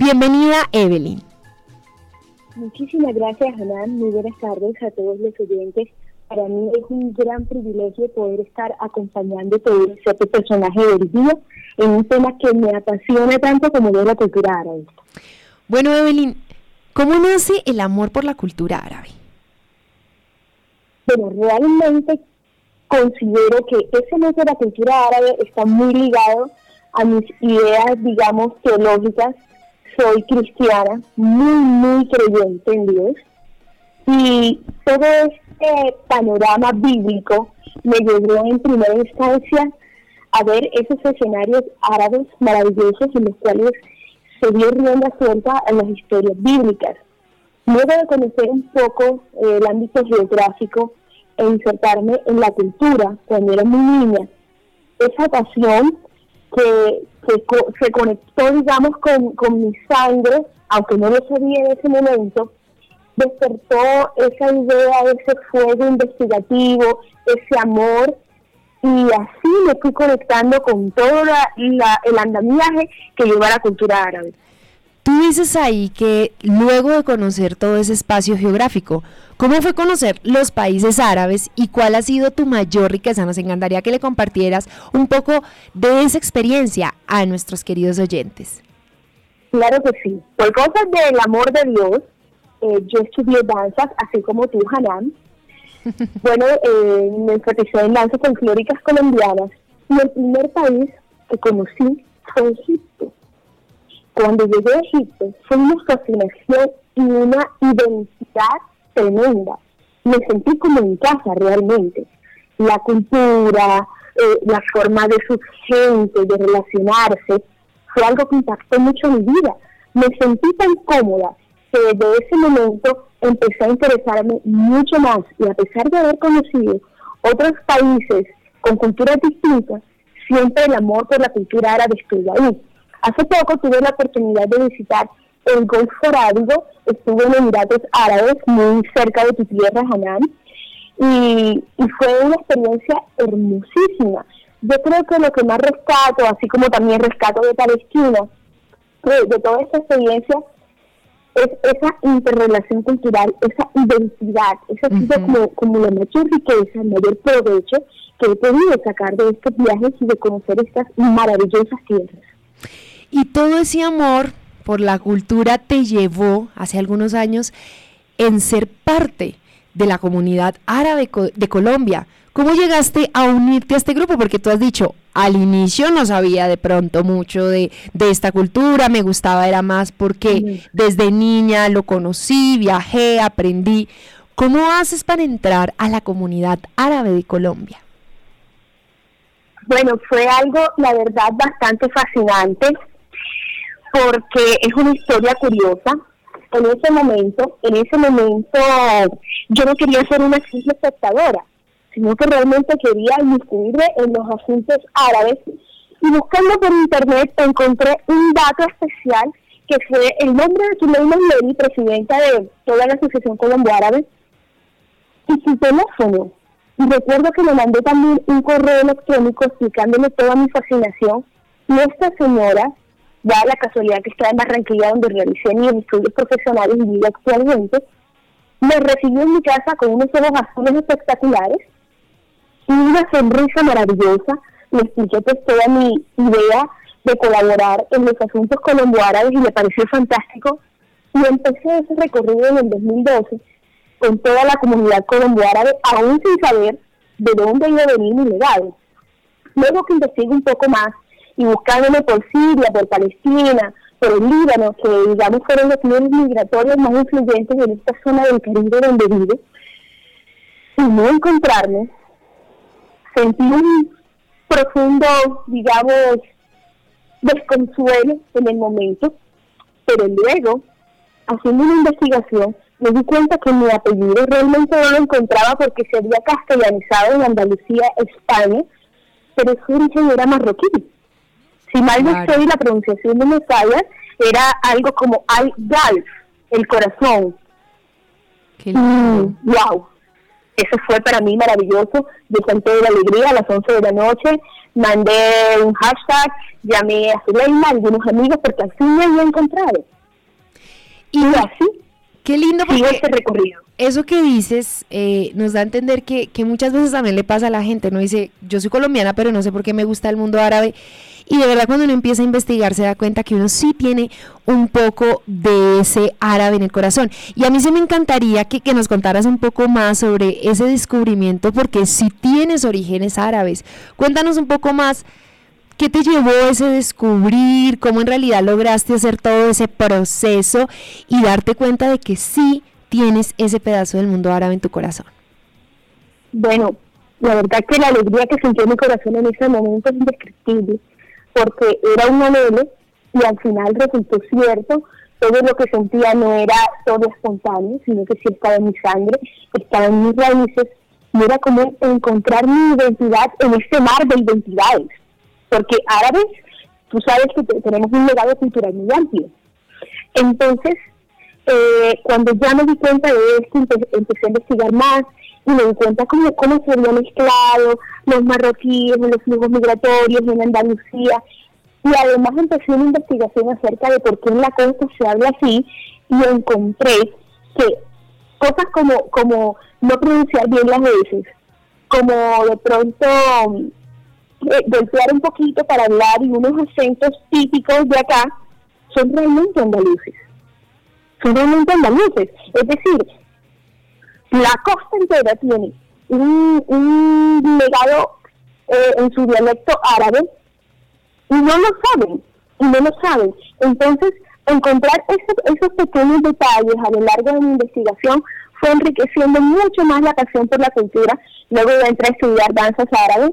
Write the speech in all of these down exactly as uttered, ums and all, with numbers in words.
Bienvenida, Evelyn. Muchísimas gracias, Hanan. Muy buenas tardes a todos los oyentes. Para mí es un gran privilegio poder estar acompañando todo este personaje del día en un tema que me apasiona tanto como de la cultura árabe. Bueno, Evelyn, ¿cómo nace el amor por la cultura árabe? Bueno, realmente considero que ese amor por la cultura árabe está muy ligado a mis ideas, digamos, teológicas. Soy cristiana, muy, muy creyente en Dios. Y todo este panorama bíblico me llevó en primera instancia a ver esos escenarios árabes maravillosos en los cuales se dio rienda suelta en las historias bíblicas. Luego de conocer un poco eh, el ámbito geográfico e insertarme en la cultura cuando era muy niña, esa pasión que, que co- se conectó, digamos, con, con mi sangre, aunque no lo sabía en ese momento, despertó esa idea, ese fuego investigativo, ese amor, y así me fui conectando con todo la, la, el andamiaje que lleva a la cultura árabe. Tú dices ahí que luego de conocer todo ese espacio geográfico, ¿cómo fue conocer los países árabes y cuál ha sido tu mayor riqueza? Nos encantaría que le compartieras un poco de esa experiencia a nuestros queridos oyentes. Claro que sí. Por cosas del amor de Dios, eh, yo estudié danzas, así como tú, Hanan. Bueno, eh, me enfatizé en danzas folclóricas colombianas y el primer país que conocí fue Egipto. Cuando llegué a Egipto fue una fascinación y una identidad tremenda. Me sentí como en casa realmente. La cultura, eh, la forma de su gente, de relacionarse, fue algo que impactó mucho mi vida. Me sentí tan cómoda que desde ese momento empecé a interesarme mucho más, y a pesar de haber conocido otros países con culturas distintas, siempre el amor por la cultura árabe estuvo ahí. Hace poco tuve la oportunidad de visitar el Golfo Arábigo, estuve en Emiratos Árabes, muy cerca de tu tierra, Hanan, y, y fue una experiencia hermosísima. Yo creo que lo que más rescato, así como también rescato de Palestina, de, de toda esta experiencia, es esa interrelación cultural, esa identidad, esa ha sido uh-huh. como, como la mayor riqueza, el mayor provecho que he podido sacar de estos viajes y de conocer estas maravillosas tierras. Y todo ese amor por la cultura te llevó hace algunos años en ser parte de la comunidad árabe de Colombia. ¿Cómo llegaste a unirte a este grupo? Porque tú has dicho, al inicio no sabía de pronto mucho de, de esta cultura, me gustaba era más porque sí. Desde niña lo conocí, viajé, aprendí. ¿Cómo haces para entrar a la comunidad árabe de Colombia? Bueno, fue algo, la verdad, bastante fascinante, porque es una historia curiosa. En ese momento, en ese momento, yo no quería ser una simple espectadora, sino que realmente quería inmiscuirme en los asuntos árabes, y buscando por internet encontré un dato especial que fue el nombre de Zuleyman Levy, presidenta de toda la Asociación Colombo-Árabe, y su teléfono. Y recuerdo que le mandé también un correo electrónico explicándole toda mi fascinación, y esta señora, da la casualidad que está en Barranquilla, donde realicé mis estudios profesionales y vivo actualmente, me recibió en mi casa con unos ojos azules espectaculares y una sonrisa maravillosa. Me expliqué pues toda mi idea de colaborar en los asuntos colombo-árabes y me pareció fantástico, y empecé ese recorrido en el dos mil doce con toda la comunidad colombo-árabe, aún sin saber de dónde iba a venir mi legado. Luego que investigué un poco más y buscándome por Siria, por Palestina, por el Líbano, que digamos fueron los flujos migratorios más influyentes en esta zona del Caribe donde vivo, y no encontrarme, sentí un profundo, digamos, desconsuelo en el momento, pero luego, haciendo una investigación, me di cuenta que mi apellido realmente no lo encontraba porque se había castellanizado en Andalucía, España, pero su origen era marroquí. Si mal no claro. estoy, la pronunciación de mis fallas era algo como al-Galf, el corazón. Qué mm, wow, eso fue para mí maravilloso. Yo salté de la alegría a las once de la noche, mandé un hashtag, llamé a Zuleima, algunos amigos, porque al fin me había encontrado. Y, y así, qué lindo, porque este recorrido. Eso que dices eh, nos da a entender que, que muchas veces también le pasa a la gente, ¿no? Dice, yo soy colombiana, pero no sé por qué me gusta el mundo árabe. Y de verdad, cuando uno empieza a investigar, se da cuenta que uno sí tiene un poco de ese árabe en el corazón. Y a mí sí me encantaría que, que nos contaras un poco más sobre ese descubrimiento, porque sí tienes orígenes árabes. Cuéntanos un poco más, ¿qué te llevó a ese descubrir? ¿Cómo en realidad lograste hacer todo ese proceso y darte cuenta de que sí tienes ese pedazo del mundo árabe en tu corazón? Bueno, la verdad que la alegría que sentí en mi corazón en ese momento es indescriptible, porque era un anhelo y al final resultó cierto. Todo lo que sentía no era todo espontáneo, sino que sí estaba en mi sangre, estaba en mis raíces, y era como encontrar mi identidad en este mar de identidades, porque árabes, tú sabes que te, tenemos un legado cultural muy amplio. Entonces, Eh, cuando ya me di cuenta de esto, empe- empecé a investigar más y me di cuenta cómo, cómo se había mezclado los marroquíes en los flujos migratorios en Andalucía, y además empecé una investigación acerca de por qué en la costa se habla así, y encontré que cosas como, como no pronunciar bien las veces, como de pronto eh, golpear un poquito para hablar y unos acentos típicos de acá, son realmente andaluces. Son realmente andaluces. Es decir, la costa entera tiene un, un legado eh, en su dialecto árabe y no lo saben, y no lo saben. Entonces, encontrar esos, esos pequeños detalles a lo largo de mi investigación fue enriqueciendo mucho más la pasión por la cultura. Luego yo entré a estudiar danzas árabes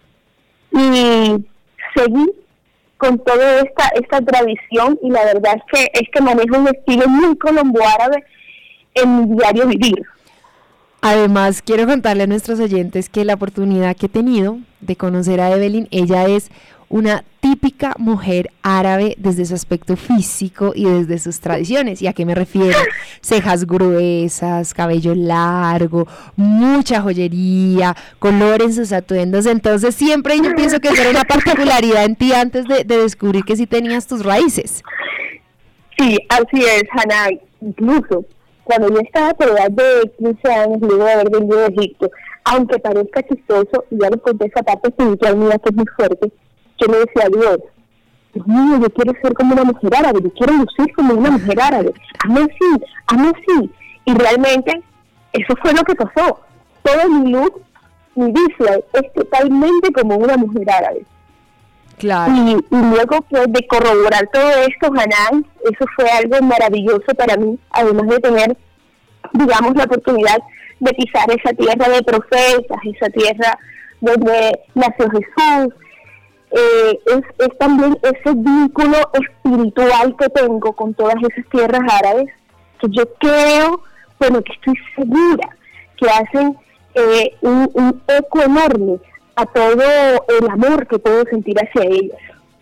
y seguí con toda esta esta tradición, y la verdad es que es que manejo un estilo muy colombo-árabe en mi diario vivir. Además, quiero contarle a nuestros oyentes que la oportunidad que he tenido de conocer a Evelyn, ella es una típica mujer árabe desde su aspecto físico y desde sus tradiciones. ¿Y a qué me refiero? Cejas gruesas, cabello largo, mucha joyería, color en sus atuendos. Entonces siempre yo pienso que era una particularidad en ti antes de, de descubrir que sí tenías tus raíces. Sí, así es, Hannah. Incluso cuando yo estaba por edad de quince años, luego de haber venido de Egipto, aunque parezca chistoso, y ya les conté esa parte espiritual mía que es muy fuerte, yo le decía a Dios, Dios mío, yo quiero ser como una mujer árabe, yo quiero lucir como una mujer árabe, hazme así, hazme así. Y realmente eso fue lo que pasó. Todo mi look, mi visual es totalmente como una mujer árabe. Claro. Y, y luego pues, de corroborar todo esto, Hanan, eso fue algo maravilloso para mí, además de tener, digamos, la oportunidad de pisar esa tierra de profetas, esa tierra donde nació Jesús. Eh, es, es también ese vínculo espiritual que tengo con todas esas tierras árabes, que yo creo, bueno, que estoy segura que hacen eh, un, un eco enorme a todo el amor que puedo sentir hacia ellas.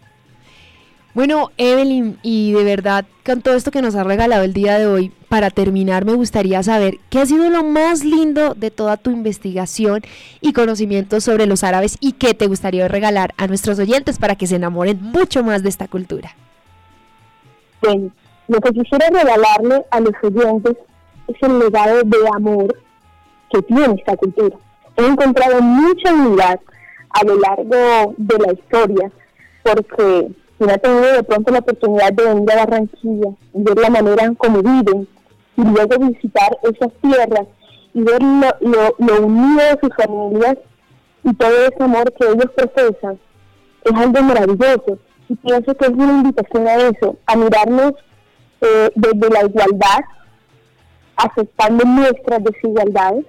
Bueno, Evelyn, y de verdad, con todo esto que nos ha regalado el día de hoy, para terminar me gustaría saber qué ha sido lo más lindo de toda tu investigación y conocimiento sobre los árabes, y qué te gustaría regalar a nuestros oyentes para que se enamoren mucho más de esta cultura. Bien, lo que quisiera regalarle a los oyentes es el legado de amor que tiene esta cultura. He encontrado mucha unidad a lo largo de la historia, porque si no he tenido de pronto la oportunidad de venir a Barranquilla y ver la manera en cómo viven, y luego visitar esas tierras y ver lo, lo, lo unido de sus familias y todo ese amor que ellos profesan, es algo maravilloso. Y pienso que es una invitación a eso, a mirarnos eh, desde la igualdad, aceptando nuestras desigualdades,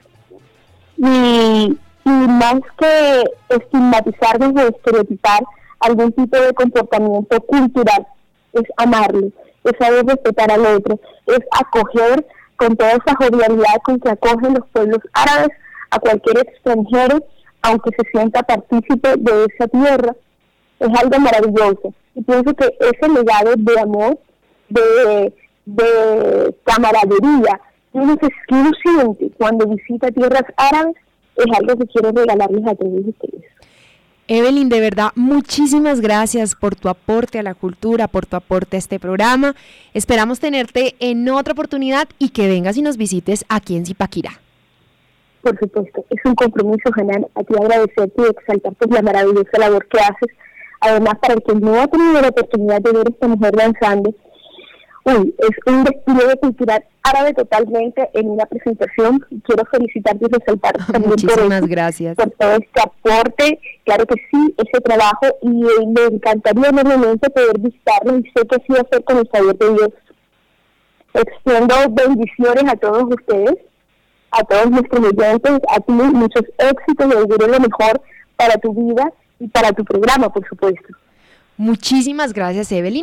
y, y más que estigmatizarnos o estereotipar algún tipo de comportamiento cultural, es amarlo, es saber respetar al otro, es acoger con toda esa jovialidad con que acogen los pueblos árabes a cualquier extranjero, aunque se sienta partícipe de esa tierra. Es algo maravilloso. Y pienso que ese legado de amor, de, de camaradería, que uno, se, que uno siente cuando visita tierras árabes, es algo que quiero regalarles a todos ustedes. Evelyn, de verdad, muchísimas gracias por tu aporte a la cultura, por tu aporte a este programa. Esperamos tenerte en otra oportunidad y que vengas y nos visites aquí en Zipaquirá. Por supuesto, es un compromiso, Hanan, a ti agradecerte y exaltarte la maravillosa labor que haces. Además, para el que no ha tenido la oportunidad de ver a esta mujer danzando, uy, es un despliegue cultural árabe totalmente en una presentación. Quiero felicitarte y resaltar también Muchísimas por, gracias. por todo este aporte. Claro que sí, ese trabajo, y eh, me encantaría enormemente poder visitarlo, y sé que sí va a ser con el favor de Dios. Extiendo bendiciones a todos ustedes, a todos nuestros oyentes, a ti muchos éxitos y auguro lo mejor para tu vida y para tu programa, por supuesto. Muchísimas gracias, Evelyn.